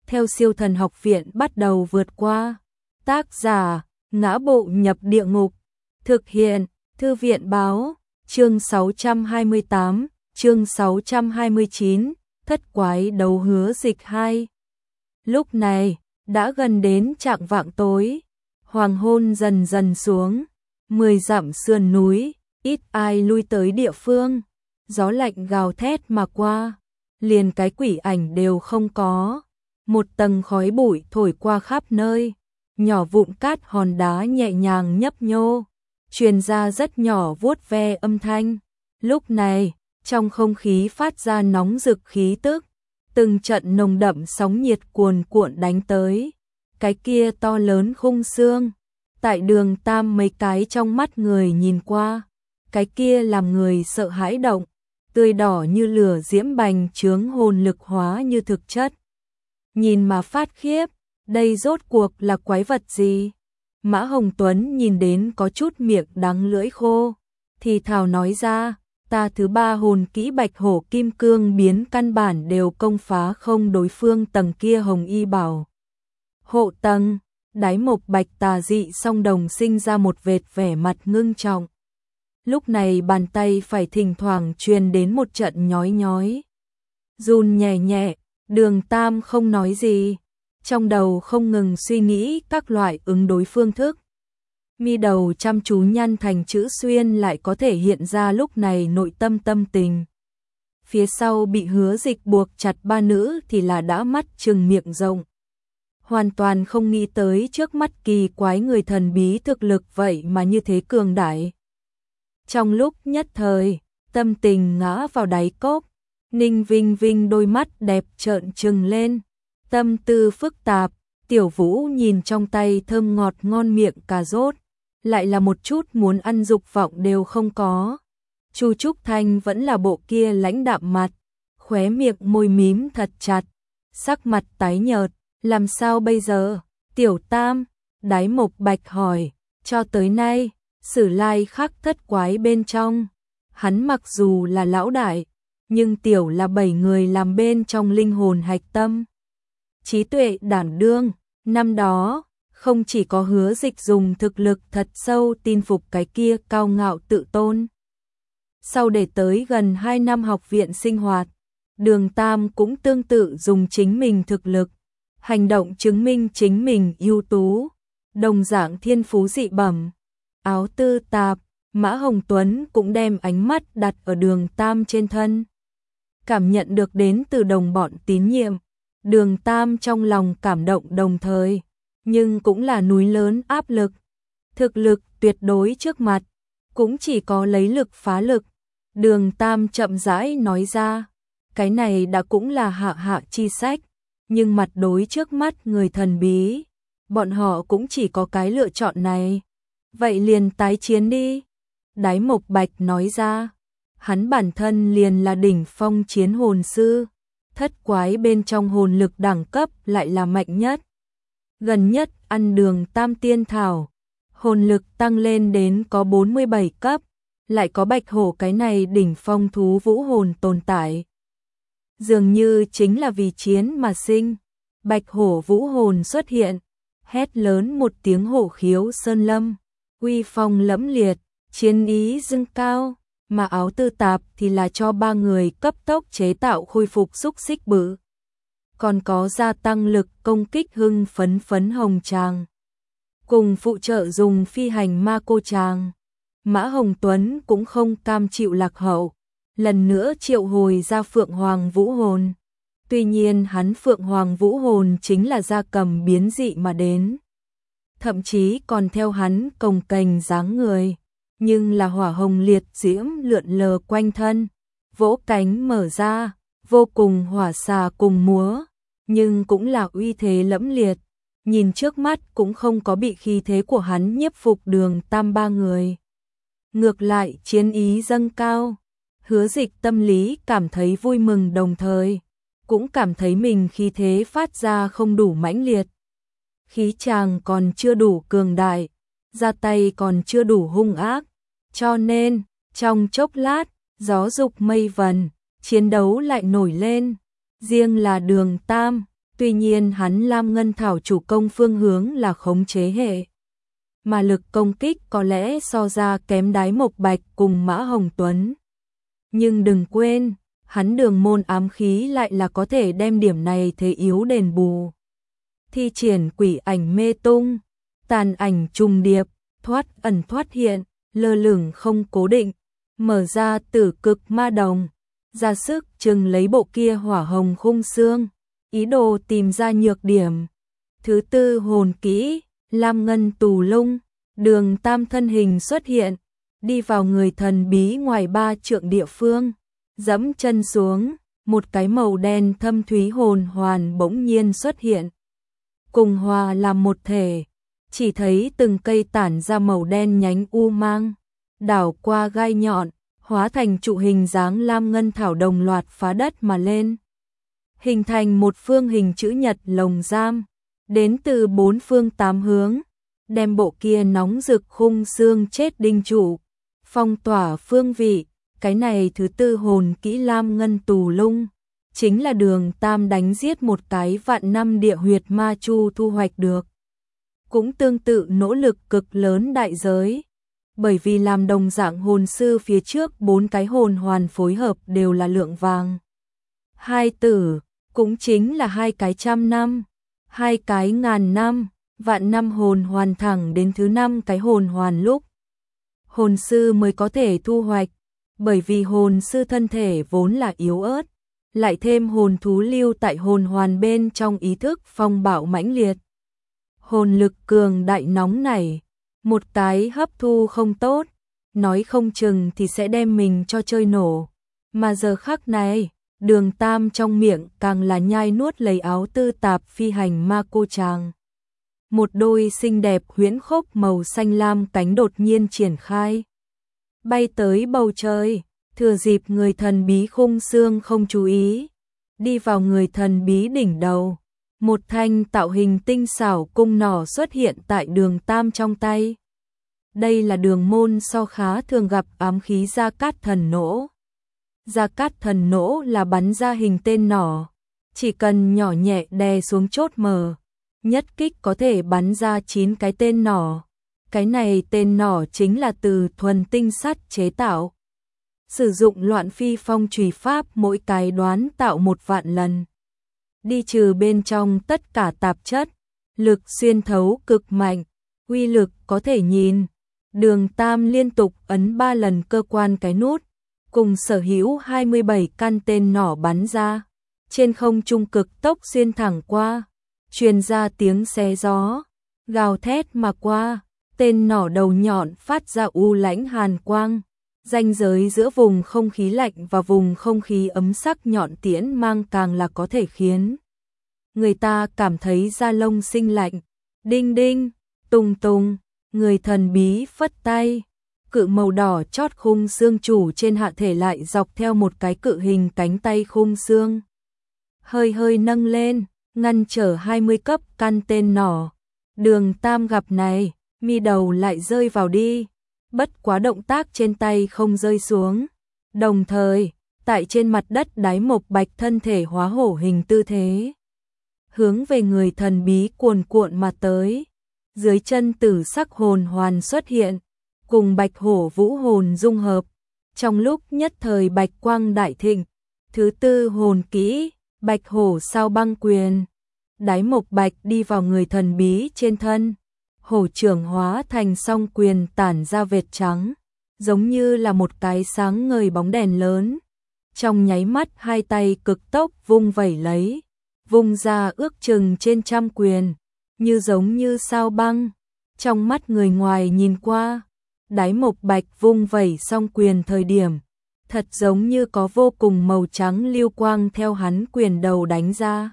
theo Siêu Thần Học Viện bắt đầu vượt qua. Tác giả: Ngã Bộ Nhập Địa Ngục. Thực hiện: Thư viện báo. Chương 628, chương 629, Thất Quái Đấu Hứa Dịch 2. Lúc này, đã gần đến chạng vạng tối, hoàng hôn dần dần xuống, 10 dặm sườn núi, ít ai lui tới địa phương, gió lạnh gào thét mà qua, liền cái quỷ ảnh đều không có, một tầng khói bụi thổi qua khắp nơi, nhỏ vụn cát hòn đá nhẹ nhàng nhấp nhô, truyền ra rất nhỏ vuốt ve âm thanh. Lúc này, trong không khí phát ra nóng rực khí tức, từng trận nồng đậm sóng nhiệt cuồn cuộn đánh tới. Cái kia to lớn khung xương, tại Đường Tam mấy cái trong mắt người nhìn qua, cái kia làm người sợ hãi động, tươi đỏ như lửa diễm bành trướng hồn lực hóa như thực chất. Nhìn mà phát khiếp, đây rốt cuộc là quái vật gì? Mã Hồng Tuấn nhìn đến có chút miệng đắng lưỡi khô, thì thào nói ra, ta thứ 3 hồn kỹ Bạch Hổ Kim Cương biến căn bản đều công phá không đối phương tầng kia hồng y bảo hộ tầng. Đái Mộc Bạch tà dị song đồng sinh ra một vệt vẻ mặt ngưng trọng. Lúc này bàn tay phải thỉnh thoảng truyền đến một trận nhói nhói, run nhẹ nhẹ. Đường Tam không nói gì, trong đầu không ngừng suy nghĩ các loại ứng đối phương thức. Mi đầu chăm chú nhăn thành chữ xuyên lại có thể hiện ra lúc này nội tâm tâm tình. Phía sau bị Hứa Dịch buộc chặt 3 nữ thì là đã mắt trừng miệng rộng. Hoàn toàn không nghĩ tới trước mắt kỳ quái người thần bí thực lực vậy mà như thế cường đại. Trong lúc nhất thời, tâm tình ngã vào đáy cốc, Ninh Vinh Vinh đôi mắt đẹp trợn trừng lên, tâm tư phức tạp. Tiểu Vũ nhìn trong tay thơm ngọt ngon miệng cà rốt, lại là một chút muốn ăn dục vọng đều không có. Chu Trúc Thanh vẫn là bộ kia lãnh đạm mặt, khóe miệng môi mím thật chặt, sắc mặt tái nhợt. Làm sao bây giờ? Tiểu Tam, Đái Mộc Bạch hỏi, cho tới nay, Sử Lai Khắc thất quái bên trong, hắn mặc dù là lão đại, nhưng tiểu là 7 người làm bên trong linh hồn hạch tâm. Trí tuệ đảm đương, năm đó, không chỉ có Hứa Dịch dùng thực lực thật sâu tin phục cái kia cao ngạo tự tôn. Sau để tới gần 2 năm học viện sinh hoạt, Đường Tam cũng tương tự dùng chính mình thực lực, hành động chứng minh chính mình ưu tú, đồng dạng thiên phú dị bẩm. Áo Tư Tạp, Mã Hồng Tuấn cũng đem ánh mắt đặt ở Đường Tam trên thân. Cảm nhận được đến từ đồng bọn tín nhiệm, Đường Tam trong lòng cảm động đồng thời, nhưng cũng là núi lớn áp lực. Thực lực tuyệt đối trước mặt, cũng chỉ có lấy lực phá lực. Đường Tam chậm rãi nói ra, cái này đã cũng là hạ chi sách, nhưng mặt đối trước mắt người thần bí, bọn họ cũng chỉ có cái lựa chọn này. Vậy liền tái chiến đi. Đái Mộc Bạch nói ra, hắn bản thân liền là đỉnh phong chiến hồn sư, thất quái bên trong hồn lực đẳng cấp lại là mạnh nhất. Gần nhất ăn Đường Tam tiên thảo, hồn lực tăng lên đến có 47 cấp, lại có Bạch Hổ cái này đỉnh phong thú vũ hồn tồn tại. Dường như chính là vì chiến mà sinh. Bạch Hổ vũ hồn xuất hiện, hét lớn một tiếng hổ khiếu sơn lâm, uy phong lẫm liệt, chiến ý dâng cao, mà Áo Tư Tạp thì là cho 3 người cấp tốc chế tạo khôi phục xúc xích bự. Còn có gia tăng lực công kích hưng phấn hồng tràng, cùng phụ trợ dùng phi hành ma cô tràng. Mã Hồng Tuấn cũng không cam chịu lạc hậu, lần nữa triệu hồi ra Phượng Hoàng vũ hồn. Tuy nhiên hắn Phượng Hoàng vũ hồn chính là gia cầm biến dị mà đến, thậm chí còn theo hắn cồng kềnh dáng người, nhưng là hỏa hồng liệt diễm lượn lờ quanh thân, vỗ cánh mở ra, vô cùng hỏa xà cùng múa, nhưng cũng là uy thế lẫm liệt. Nhìn trước mắt cũng không có bị khí thế của hắn nhiếp phục Đường Tam 3 người. Ngược lại chiến ý dâng cao, Hứa Dịch tâm lý cảm thấy vui mừng đồng thời, cũng cảm thấy mình khí thế phát ra không đủ mãnh liệt. Khí chàng còn chưa đủ cường đại, ra tay còn chưa đủ hung ác, cho nên, trong chốc lát, gió dục mây vần, chiến đấu lại nổi lên. Riêng là Đường Tam, Tuy nhiên hắn Lam Ngân Thảo chủ công phương hướng là khống chế hệ, mà lực công kích có lẽ so ra kém Đái Mộc Bạch cùng Mã Hồng Tuấn. Nhưng đừng quên, hắn Đường môn ám khí lại là có thể đem điểm này thế yếu đền bù. Thi triển quỷ ảnh mê tung, tàn ảnh trùng điệp, thoát ẩn thoát hiện, lơ lửng không cố định, mở ra tử cực ma đồng, ra sức chừng lấy bộ kia hỏa hồng khung xương, ý đồ tìm ra nhược điểm. Thứ tư hồn kỹ, Lam Ngân Tù Lung, Đường Tam thân hình xuất hiện, đi vào người thần bí ngoài 3 trượng địa phương, dẫm chân xuống, một cái màu đen thâm thúy hồn hoàn bỗng nhiên xuất hiện. Cùng hòa làm một thể, chỉ thấy từng cây tản ra màu đen nhánh u mang, đảo qua gai nhọn, hóa thành trụ hình dáng Lam Ngân Thảo đồng loạt phá đất mà lên. Hình thành một phương hình chữ nhật lồng giam, đến từ 4 phương 8 hướng, đem bộ kia nóng rực khung xương chết đinh trụ, phong tỏa phương vị. Cái này thứ tư hồn kỹ Lam Ngân Tù Lung, chính là Đường Tam đánh giết một cái vạn năm địa huyệt ma chu thu hoạch được. Cũng tương tự nỗ lực cực lớn đại giới, bởi vì làm đồng dạng hồn sư phía trước 4 cái hồn hoàn phối hợp đều là lượng vàng. 2 tử, cũng chính là 2 cái 100 năm, 2 cái 1000 năm, vạn năm hồn hoàn thẳng đến thứ 5 cái hồn hoàn lúc hồn sư mới có thể thu hoạch, bởi vì hồn sư thân thể vốn là yếu ớt, lại thêm hồn thú lưu tại hồn hoàn bên trong ý thức phong bạo mãnh liệt. Hồn lực cường đại nóng này, một cái hấp thu không tốt, nói không chừng thì sẽ đem mình cho chơi nổ. Mà giờ khắc này, Đường Tam trong miệng càng là nhai nuốt lấy áo tư tạp phi hành ma cô chàng. Một đôi xinh đẹp huyễn khốc màu xanh lam cánh đột nhiên triển khai, bay tới bầu trời, thừa dịp người thần bí khung xương không chú ý, đi vào người thần bí đỉnh đầu. Một thanh tạo hình tinh xảo cung nỏ xuất hiện tại Đường Tam trong tay. Đây là Đường môn so khá thường gặp ám khí Gia Cát Thần Nỗ. Gia Cát Thần Nỗ là bắn ra hình tên nỏ, chỉ cần nhỏ nhẹ đè xuống chốt mở, nhất kích có thể bắn ra 9 cái tên nỏ. Cái này tên nỏ chính là từ thuần tinh sắt chế tạo. Sử dụng Loạn Phi Phong chùy pháp mỗi cái đoán tạo 1 vạn lần. Đi trừ bên trong tất cả tạp chất, lực xuyên thấu cực mạnh, uy lực có thể nhìn. Đường Tam liên tục ấn 3 lần cơ quan cái nút, cùng sở hữu 27 căn tên nỏ bắn ra, trên không trung cực tốc xuyên thẳng qua, truyền ra tiếng xé gió, gào thét mà qua, tên nỏ đầu nhọn phát ra u lãnh hàn quang, ranh giới giữa vùng không khí lạnh và vùng không khí ấm sắc nhọn tiễn mang càng là có thể khiến người ta cảm thấy da lông sinh lạnh. Đinh đinh, tùng tùng, người thần bí phất tay, cự màu đỏ chót khung xương chủ trên hạ thể lại dọc theo một cái cự hình cánh tay khung xương, hơi hơi nâng lên, ngăn trở 20 cấp căn tên nỏ. Đường Tam gặp này, mi đầu lại rơi vào đi, bất quá động tác trên tay không rơi xuống, đồng thời tại trên mặt đất Đái Mộc Bạch thân thể hóa hổ hình tư thế, hướng về người thần bí cuồn cuộn mà tới. Dưới chân tử sắc hồn hoàn xuất hiện, cùng bạch hổ vũ hồn dung hợp, trong lúc nhất thời bạch quang đại thịnh. Thứ tư hồn kỹ, bạch hổ sao băng quyền. Đái Mộc Bạch đi vào người thần bí trên thân, hổ trưởng hóa thành song quyền tản ra vệt trắng, giống như là một cái sáng ngời bóng đèn lớn. Trong nháy mắt 2 tay cực tốc vung vẩy lấy, vung ra ước chừng trên 100 quyền, như giống như sao băng. Trong mắt người ngoài nhìn qua, Đái Mộc Bạch vung vẩy song quyền thời điểm, thật giống như có vô cùng màu trắng lưu quang theo hắn quyền đầu đánh ra.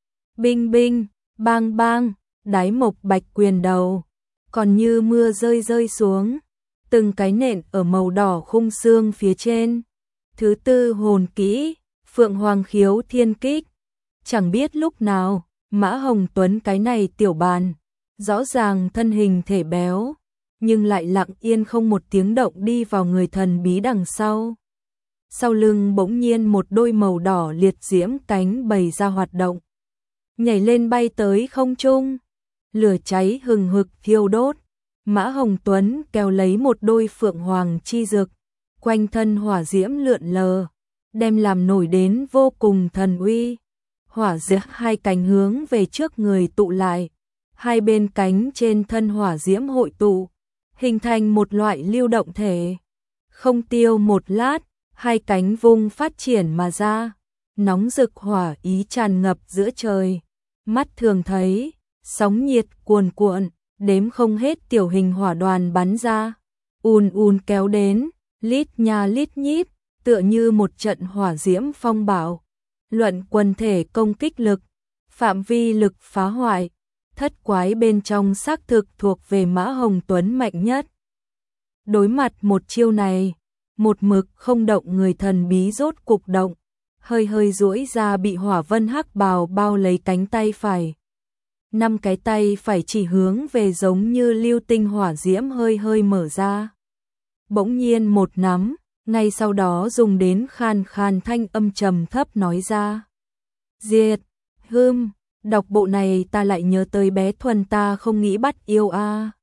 Binh binh, bang bang, Đái Mộc Bạch quyền đầu, còn như mưa rơi rơi xuống, từng cái nện ở màu đỏ khung xương phía trên. Thứ tư hồn kỹ, Phượng Hoàng Khiếu Thiên Kích. Chẳng biết lúc nào, Mã Hồng Tuấn cái này tiểu bàn, rõ ràng thân hình thể béo, nhưng lại lặng yên không một tiếng động đi vào người thần bí đằng sau. Sau lưng bỗng nhiên một đôi màu đỏ liệt diễm cánh bày ra hoạt động. nhảy lên bay tới không trung. Lửa cháy hừng hực thiêu đốt. Mã Hồng Tuấn kéo lấy một đôi phượng hoàng chi dực, quanh thân hỏa diễm lượn lờ, đem làm nổi đến vô cùng thần uy. Hỏa diễm hai cánh hướng về trước người tụ lại, hai bên cánh trên thân hỏa diễm hội tụ, hình thành một loại lưu động thể. Không tiêu một lát, hai cánh vung phát triển mà ra, nóng rực hỏa ý tràn ngập giữa trời. Mắt thường thấy, sóng nhiệt cuồn cuộn, đếm không hết tiểu hình hỏa đoàn bắn ra, kéo đến, lít nha lít nhít, tựa như một trận hỏa diễm phong bạo. Luận quần thể công kích lực, phạm vi lực phá hoại, thất quái bên trong xác thực thuộc về Mã Hồng Tuấn mạnh nhất. Đối mặt một chiêu này, một mực không động người thần bí rốt cục động, hơi hơi duỗi ra bị hỏa vân hắc bào bao lấy cánh tay phải. 5 cái tay phải chỉ hướng về giống như lưu tinh hỏa diễm hơi hơi mở ra. Bỗng nhiên một nắm, ngay sau đó dùng đến khan khan thanh âm trầm thấp nói ra. Diệt, đọc bộ này ta lại nhớ tới bé Thuần ta không nghĩ bắt yêu a.